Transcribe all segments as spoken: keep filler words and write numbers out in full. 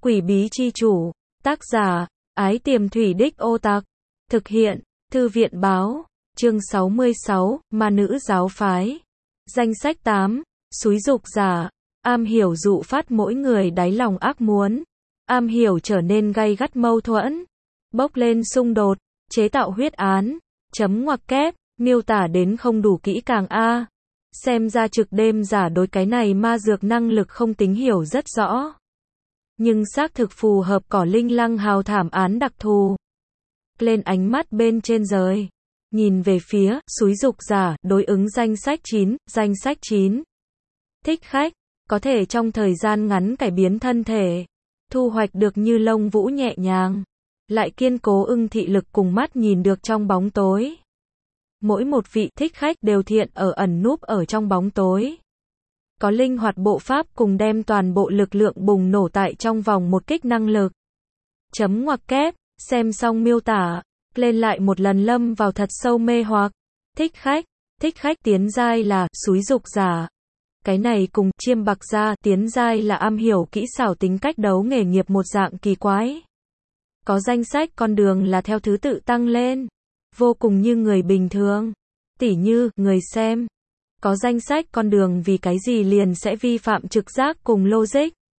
Quỷ bí chi chủ. Tác giả, Ái Tiềm Thủy Đích Ô Tặc. Thực hiện, Thư viện báo. Chương sáu mươi sáu, Ma nữ giáo phái. Danh sách tám, xúi dục giả. Am hiểu dụ phát mỗi người đáy lòng ác muốn. Am hiểu trở nên gay gắt mâu thuẫn. Bốc lên xung đột, chế tạo huyết án. Chấm ngoặc kép, miêu tả đến không đủ kỹ càng a. Xem ra trực đêm giả đối cái này ma dược năng lực không tính hiểu rất rõ. Nhưng xác thực phù hợp cỏ linh lăng hào thảm án đặc thù. Lên ánh mắt bên trên rời. Nhìn về phía, xúi dục giả, đối ứng danh sách chín, danh sách chín. Thích khách, có thể trong thời gian ngắn cải biến thân thể. Thu hoạch được như lông vũ nhẹ nhàng. Lại kiên cố ưng thị lực cùng mắt nhìn được trong bóng tối. Mỗi một vị thích khách đều thiện ở ẩn núp ở trong bóng tối. Có linh hoạt bộ pháp cùng đem toàn bộ lực lượng bùng nổ tại trong vòng một kích năng lực. Chấm ngoặc kép, xem xong miêu tả, lên lại một lần lâm vào thật sâu mê hoặc. Thích khách, thích khách tiến giai là xúi dục giả. Cái này cùng chiêm bạc gia tiến giai là am hiểu kỹ xảo tính cách đấu nghề nghiệp một dạng kỳ quái. Có danh sách con đường là theo thứ tự tăng lên. Vô cùng như người bình thường. Tỉ như, người xem. Có danh sách con đường vì cái gì liền sẽ vi phạm trực giác cùng logic.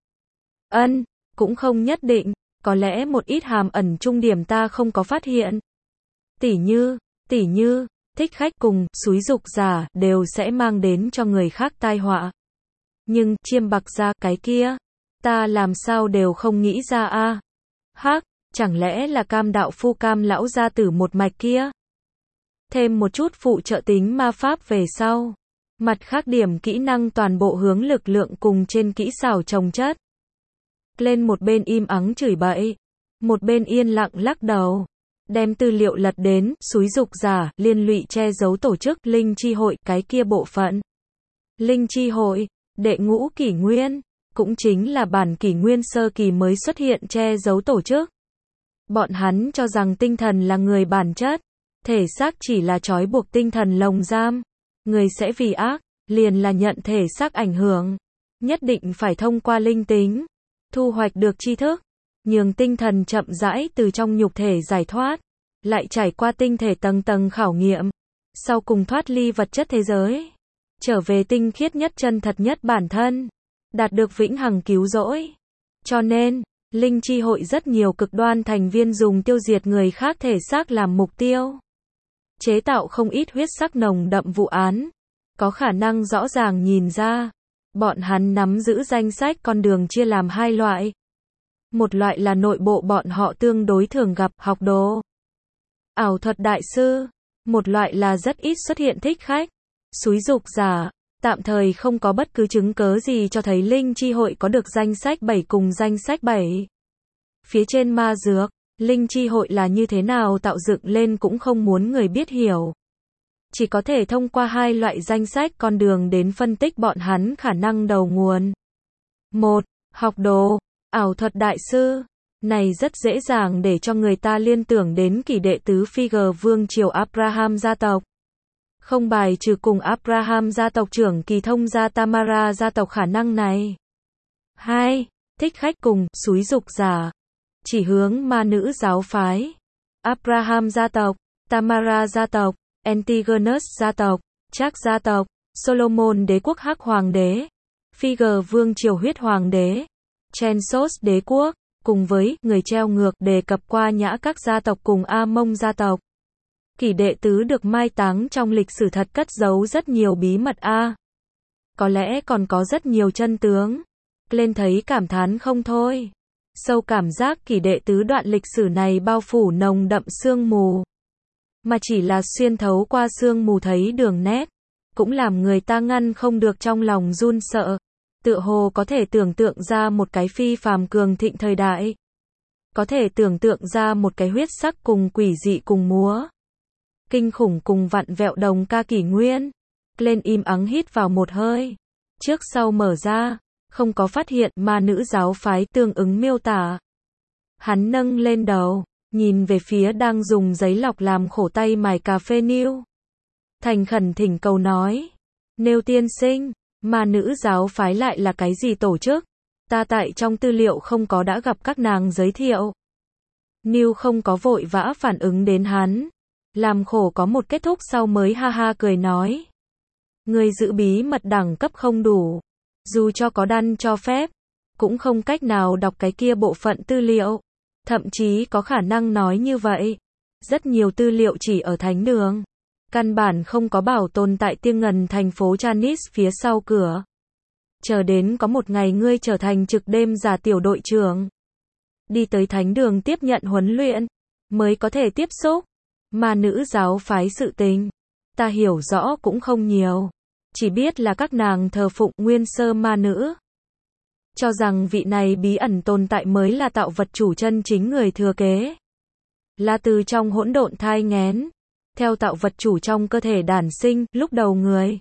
Ân, cũng không nhất định, có lẽ một ít hàm ẩn trung điểm ta không có phát hiện. Tỉ như, tỉ như, thích khách cùng, xúi dục giả, đều sẽ mang đến cho người khác tai họa. Nhưng, chiêm bạc gia, cái kia, ta làm sao đều không nghĩ ra a. Hắc, chẳng lẽ là cam đạo phu cam lão gia tử một mạch kia? Thêm một chút phụ trợ tính ma pháp về sau. Mặt khác điểm kỹ năng toàn bộ hướng lực lượng cùng trên kỹ xảo trồng chất. Lên một bên im ắng chửi bậy. Một bên yên lặng lắc đầu. Đem tư liệu lật đến, xúi dục giả, liên lụy che giấu tổ chức, linh chi hội, cái kia bộ phận. Linh chi hội, đệ ngũ kỷ nguyên, cũng chính là bản kỷ nguyên sơ kỳ mới xuất hiện che giấu tổ chức. Bọn hắn cho rằng tinh thần là người bản chất, thể xác chỉ là trói buộc tinh thần lồng giam. Người sẽ vì ác, liền là nhận thể xác ảnh hưởng. Nhất định phải thông qua linh tính, thu hoạch được tri thức, nhường tinh thần chậm rãi từ trong nhục thể giải thoát, lại trải qua tinh thể tầng tầng khảo nghiệm, sau cùng thoát ly vật chất thế giới, trở về tinh khiết nhất chân thật nhất bản thân, đạt được vĩnh hằng cứu rỗi. Cho nên, linh chi hội rất nhiều cực đoan thành viên dùng tiêu diệt người khác thể xác làm mục tiêu. Chế tạo không ít huyết sắc nồng đậm vụ án. Có khả năng rõ ràng nhìn ra. Bọn hắn nắm giữ danh sách con đường chia làm hai loại. Một loại là nội bộ bọn họ tương đối thường gặp, học đồ. Ảo thuật đại sư. Một loại là rất ít xuất hiện thích khách. Xúi dục giả. Tạm thời không có bất cứ chứng cớ gì cho thấy linh chi hội có được danh sách bảy cùng danh sách bảy. Phía trên ma dược. Linh chi hội là như thế nào tạo dựng lên cũng không muốn người biết hiểu. Chỉ có thể thông qua hai loại danh sách con đường đến phân tích bọn hắn khả năng đầu nguồn. Một, học đồ, ảo thuật đại sư. Này rất dễ dàng để cho người ta liên tưởng đến kỷ đệ tứ Figure vương triều Abraham gia tộc. Không bài trừ cùng Abraham gia tộc trưởng kỳ thông gia Tamara gia tộc khả năng này. Hai, thích khách cùng, xúi dục giả. Chỉ hướng ma nữ giáo phái. Abraham gia tộc, Tamara gia tộc, Antigonus gia tộc, Trác gia tộc, Solomon đế quốc hắc hoàng đế, Figure vương triều huyết hoàng đế, Chansos đế quốc, cùng với người treo ngược đề cập qua nhã các gia tộc cùng A-mông gia tộc. Kỷ đệ tứ được mai táng trong lịch sử thật cất giấu rất nhiều bí mật a. Có lẽ còn có rất nhiều chân tướng. Lên thấy cảm thán không thôi. Sâu cảm giác kỷ đệ tứ đoạn lịch sử này bao phủ nồng đậm sương mù. Mà chỉ là xuyên thấu qua sương mù thấy đường nét. Cũng làm người ta ngăn không được trong lòng run sợ. Tựa hồ có thể tưởng tượng ra một cái phi phàm cường thịnh thời đại. Có thể tưởng tượng ra một cái huyết sắc cùng quỷ dị cùng múa. Kinh khủng cùng vặn vẹo đồng ca kỷ nguyên. Lên im ắng hít vào một hơi. Trước sau mở ra. Không có phát hiện ma nữ giáo phái tương ứng miêu tả. Hắn nâng lên đầu, nhìn về phía đang dùng giấy lọc làm khổ tay mài cà phê Nêu. Thành khẩn thỉnh cầu nói. Nêu tiên sinh, ma nữ giáo phái lại là cái gì tổ chức? Ta tại trong tư liệu không có đã gặp các nàng giới thiệu. Neil không có vội vã phản ứng đến hắn. Làm khổ có một kết thúc sau mới ha ha cười nói. Người giữ bí mật đẳng cấp không đủ. Dù cho có đan cho phép, cũng không cách nào đọc cái kia bộ phận tư liệu. Thậm chí có khả năng nói như vậy. Rất nhiều tư liệu chỉ ở thánh đường. Căn bản không có bảo tồn tại Tiêng Ngần thành phố Chanis phía sau cửa. Chờ đến có một ngày ngươi trở thành trực đêm giả tiểu đội trưởng. Đi tới thánh đường tiếp nhận huấn luyện. Mới có thể tiếp xúc. Mà nữ giáo phái sự tình. Ta hiểu rõ cũng không nhiều. Chỉ biết là các nàng thờ phụng nguyên sơ ma nữ. Cho rằng vị này bí ẩn tồn tại mới là tạo vật chủ chân chính người thừa kế. Là từ trong hỗn độn thai nghén. Theo tạo vật chủ trong cơ thể đản sinh, lúc đầu người.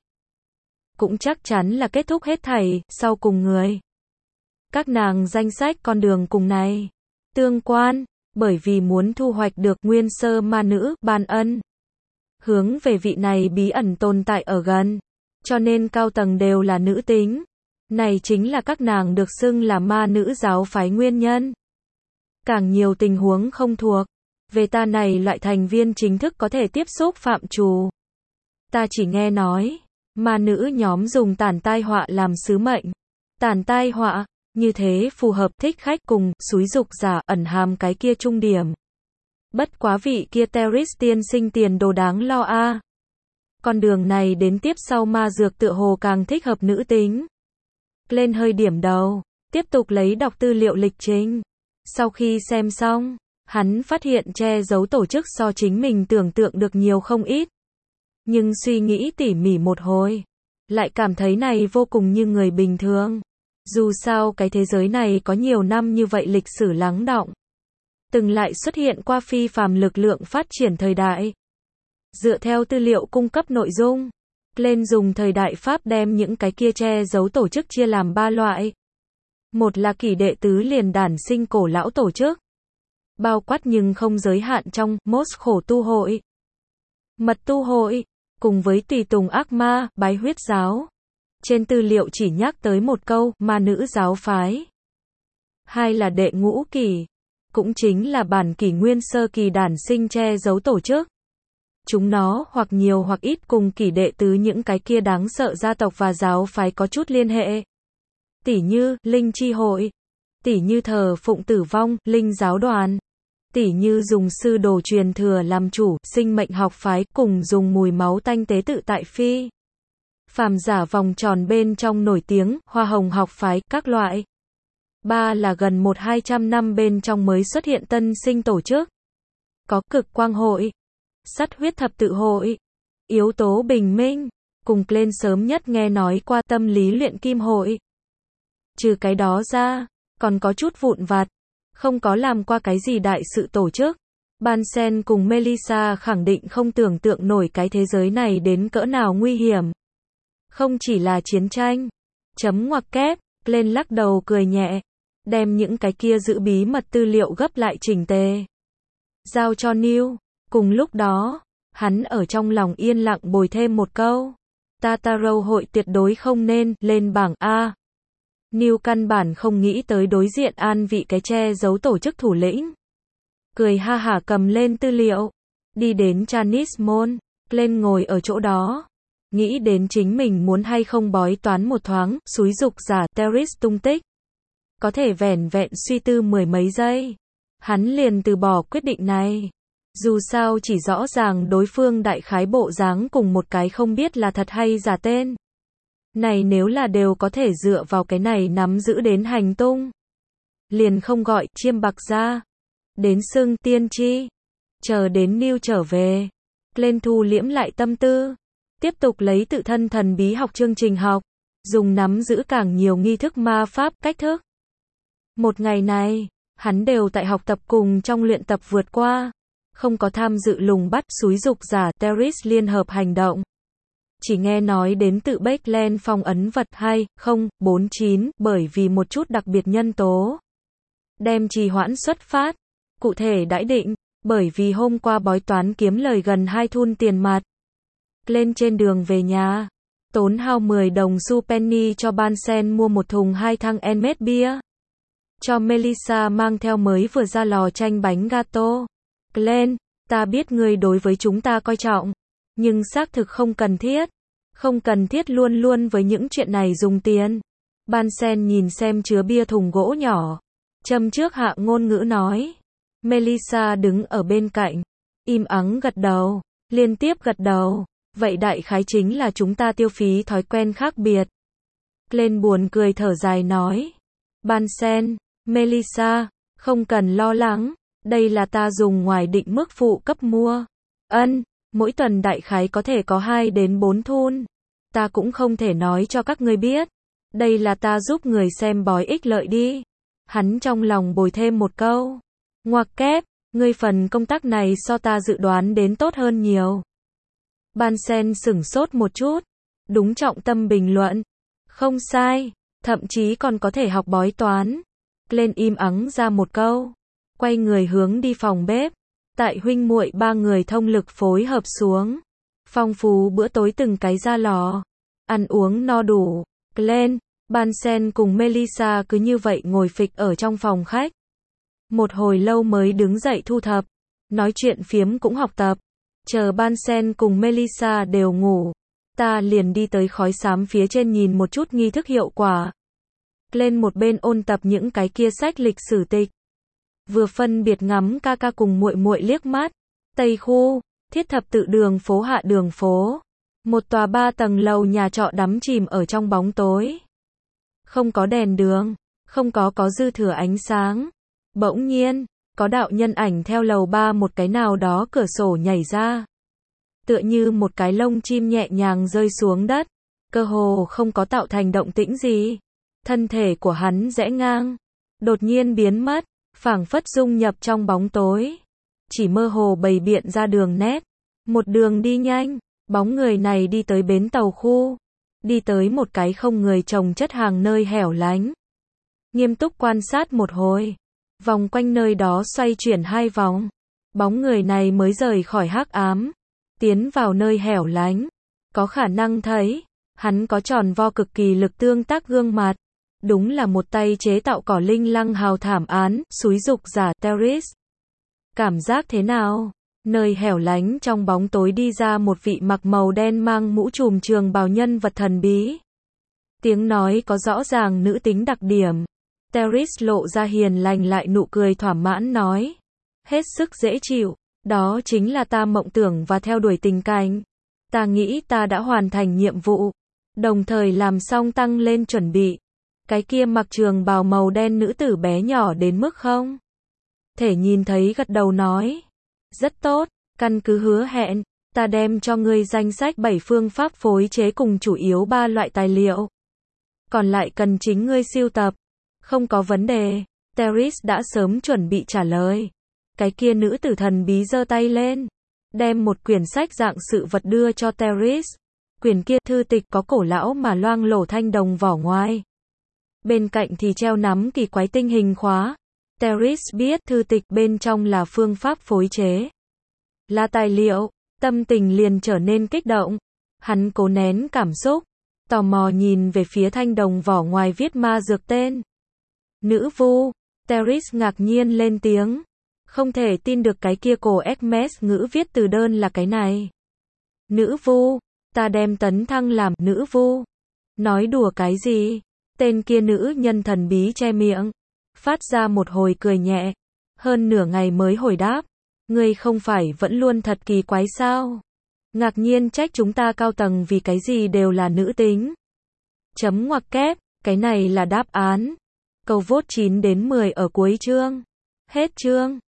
Cũng chắc chắn là kết thúc hết thảy, sau cùng người. Các nàng danh sách con đường cùng này. Tương quan, bởi vì muốn thu hoạch được nguyên sơ ma nữ, ban ân. Hướng về vị này bí ẩn tồn tại ở gần. Cho nên cao tầng đều là nữ tính. Này chính là các nàng được xưng là ma nữ giáo phái nguyên nhân. Càng nhiều tình huống không thuộc. Về ta này loại thành viên chính thức có thể tiếp xúc phạm trù. Ta chỉ nghe nói. Ma nữ nhóm dùng tản tai họa làm sứ mệnh. Tản tai họa, như thế phù hợp thích khách cùng, xúi dục giả, ẩn hàm cái kia trung điểm. Bất quá vị kia Teris tiên sinh tiền đồ đáng lo a. À. Con đường này đến tiếp sau ma dược tựa hồ càng thích hợp nữ tính. Lên hơi điểm đầu, tiếp tục lấy đọc tư liệu lịch trình. Sau khi xem xong, hắn phát hiện che giấu tổ chức so chính mình tưởng tượng được nhiều không ít. Nhưng suy nghĩ tỉ mỉ một hồi, lại cảm thấy này vô cùng như người bình thường. Dù sao cái thế giới này có nhiều năm như vậy lịch sử lắng đọng. Từng lại xuất hiện qua phi phàm lực lượng phát triển thời đại. Dựa theo tư liệu cung cấp nội dung, lên dùng thời đại Pháp đem những cái kia che giấu tổ chức chia làm ba loại. Một là kỷ đệ tứ liền đản sinh cổ lão tổ chức. Bao quát nhưng không giới hạn trong Mos khổ tu hội, mật tu hội, cùng với tùy tùng ác ma, bái huyết giáo. Trên tư liệu chỉ nhắc tới một câu, ma nữ giáo phái. Hai là đệ ngũ kỷ, cũng chính là bản kỷ nguyên sơ kỳ đản sinh che giấu tổ chức. Chúng nó hoặc nhiều hoặc ít cùng kỷ đệ tứ những cái kia đáng sợ gia tộc và giáo phái có chút liên hệ. Tỉ như, linh chi hội. Tỉ như thờ phụng tử vong, linh giáo đoàn. Tỉ như dùng sư đồ truyền thừa làm chủ, sinh mệnh học phái, cùng dùng mùi máu tanh tế tự tại phi. Phàm giả vòng tròn bên trong nổi tiếng, hoa hồng học phái, các loại. Ba là gần một hai trăm năm bên trong mới xuất hiện tân sinh tổ chức. Có cực quang hội, sắt huyết thập tự hội, yếu tố bình minh, cùng lên sớm nhất nghe nói qua tâm lý luyện kim hội. Trừ cái đó ra, còn có chút vụn vặt, không có làm qua cái gì đại sự tổ chức. Bansen cùng Melissa khẳng định không tưởng tượng nổi cái thế giới này đến cỡ nào nguy hiểm. Không chỉ là chiến tranh. Chấm ngoặc kép, lên lắc đầu cười nhẹ. Đem những cái kia giữ bí mật tư liệu gấp lại chỉnh tề. Giao cho Neil. Cùng lúc đó, hắn ở trong lòng yên lặng bồi thêm một câu. Tartarou hội tuyệt đối không nên lên bảng A. Neil căn bản không nghĩ tới đối diện an vị cái che giấu tổ chức thủ lĩnh. Cười ha hả cầm lên tư liệu. Đi đến Chanis Môn. Lên ngồi ở chỗ đó. Nghĩ đến chính mình muốn hay không bói toán một thoáng, xúi dục giả Teris tung tích. Có thể vẻn vẹn suy tư mười mấy giây. Hắn liền từ bỏ quyết định này. Dù sao chỉ rõ ràng đối phương đại khái bộ dáng cùng một cái không biết là thật hay giả tên. Này nếu là đều có thể dựa vào cái này nắm giữ đến hành tung. Liền không gọi chiêm bạc ra. Đến xưng tiên tri. Chờ đến Neil trở về. Lên thu liễm lại tâm tư. Tiếp tục lấy tự thân thần bí học chương trình học. Dùng nắm giữ càng nhiều nghi thức ma pháp cách thức. Một ngày này, hắn đều tại học tập cùng trong luyện tập vượt qua. Không có tham dự lùng bắt xúi dục giả Teris liên hợp hành động. Chỉ nghe nói đến tự Backland phong ấn vật hai không bốn chín bởi vì một chút đặc biệt nhân tố. Đem trì hoãn xuất phát. Cụ thể đãi định, bởi vì hôm qua bói toán kiếm lời gần hai thun tiền mặt. Lên trên đường về nhà. Tốn hao mười đồng xu penny cho Bansen mua một thùng hai thăng Enmet bia. Cho Melissa mang theo mới vừa ra lò chanh bánh gato. Glenn, ta biết ngươi đối với chúng ta coi trọng, nhưng xác thực không cần thiết. Không cần thiết luôn luôn với những chuyện này dùng tiền. Bansen nhìn xem chứa bia thùng gỗ nhỏ. Châm trước hạ ngôn ngữ nói. Melissa đứng ở bên cạnh. Im ắng gật đầu. Liên tiếp gật đầu. Vậy đại khái chính là chúng ta tiêu phí thói quen khác biệt. Glenn buồn cười thở dài nói. Bansen, Melissa, không cần lo lắng. Đây là ta dùng ngoài định mức phụ cấp mua. Ân, mỗi tuần đại khái có thể có hai đến bốn thun. Ta cũng không thể nói cho các ngươi biết. Đây là ta giúp người xem bói ích lợi đi. Hắn trong lòng bồi thêm một câu. Ngoặc kép, ngươi phần công tác này so ta dự đoán đến tốt hơn nhiều. Bansen sửng sốt một chút. Đúng trọng tâm bình luận. Không sai, thậm chí còn có thể học bói toán. Glenn im ắng ra một câu. Quay người hướng đi phòng bếp. Tại huynh muội ba người thông lực phối hợp xuống. Phong phú bữa tối từng cái ra lò. Ăn uống no đủ. Glenn, Bansen cùng Melissa cứ như vậy ngồi phịch ở trong phòng khách. Một hồi lâu mới đứng dậy thu thập. Nói chuyện phiếm cũng học tập. Chờ Bansen cùng Melissa đều ngủ. Ta liền đi tới khói xám phía trên nhìn một chút nghi thức hiệu quả. Lên một bên ôn tập những cái kia sách lịch sử tịch. Vừa phân biệt ngắm ca ca cùng muội muội liếc mắt. Tây khu, thiết thập tự đường phố hạ đường phố. Một tòa ba tầng lầu nhà trọ đắm chìm ở trong bóng tối. Không có đèn đường, không có có dư thừa ánh sáng. Bỗng nhiên, có đạo nhân ảnh theo lầu ba một cái nào đó cửa sổ nhảy ra. Tựa như một cái lông chim nhẹ nhàng rơi xuống đất. Cơ hồ không có tạo thành động tĩnh gì. Thân thể của hắn rẽ ngang. Đột nhiên biến mất. Phảng phất dung nhập trong bóng tối. Chỉ mơ hồ bày biện ra đường nét. Một đường đi nhanh. Bóng người này đi tới bến tàu khu. Đi tới một cái không người trồng chất hàng nơi hẻo lánh. Nghiêm túc quan sát một hồi. Vòng quanh nơi đó xoay chuyển hai vòng. Bóng người này mới rời khỏi hắc ám. Tiến vào nơi hẻo lánh. Có khả năng thấy. Hắn có tròn vo cực kỳ lực tương tác gương mặt. Đúng là một tay chế tạo cỏ linh lăng hào thảm án, xúi dục giả terrorist. Cảm giác thế nào? Nơi hẻo lánh trong bóng tối đi ra một vị mặc màu đen mang mũ trùm trường bào nhân vật thần bí. Tiếng nói có rõ ràng nữ tính đặc điểm. Terrorist lộ ra hiền lành lại nụ cười thỏa mãn nói. Hết sức dễ chịu. Đó chính là ta mộng tưởng và theo đuổi tình cảnh. Ta nghĩ ta đã hoàn thành nhiệm vụ. Đồng thời làm xong tăng lên chuẩn bị. Cái kia mặc trường bào màu đen nữ tử bé nhỏ đến mức không thể nhìn thấy gật đầu nói. Rất tốt, căn cứ hứa hẹn, ta đem cho ngươi danh sách bảy phương pháp phối chế cùng chủ yếu ba loại tài liệu. Còn lại cần chính ngươi sưu tập. Không có vấn đề. Terrorist đã sớm chuẩn bị trả lời. Cái kia nữ tử thần bí giơ tay lên. Đem một quyển sách dạng sự vật đưa cho Terrorist. Quyển kia thư tịch có cổ lão mà loang lổ thanh đồng vỏ ngoài. Bên cạnh thì treo nắm kỳ quái tinh hình khóa. Terrorist biết thư tịch bên trong là phương pháp phối chế. Là tài liệu. Tâm tình liền trở nên kích động. Hắn cố nén cảm xúc. Tò mò nhìn về phía thanh đồng vỏ ngoài viết ma dược tên. Nữ vu. Terrorist ngạc nhiên lên tiếng. Không thể tin được cái kia cổ Hermes ngữ viết từ đơn là cái này. Nữ vu. Ta đem tấn thăng làm nữ vu. Nói đùa cái gì? Tên kia nữ nhân thần bí che miệng. Phát ra một hồi cười nhẹ. Hơn nửa ngày mới hồi đáp. Ngươi không phải vẫn luôn thật kỳ quái sao? Ngạc nhiên trách chúng ta cao tầng vì cái gì đều là nữ tính. Chấm ngoặc kép. Cái này là đáp án. Câu vote chín đến mười ở cuối chương. Hết chương.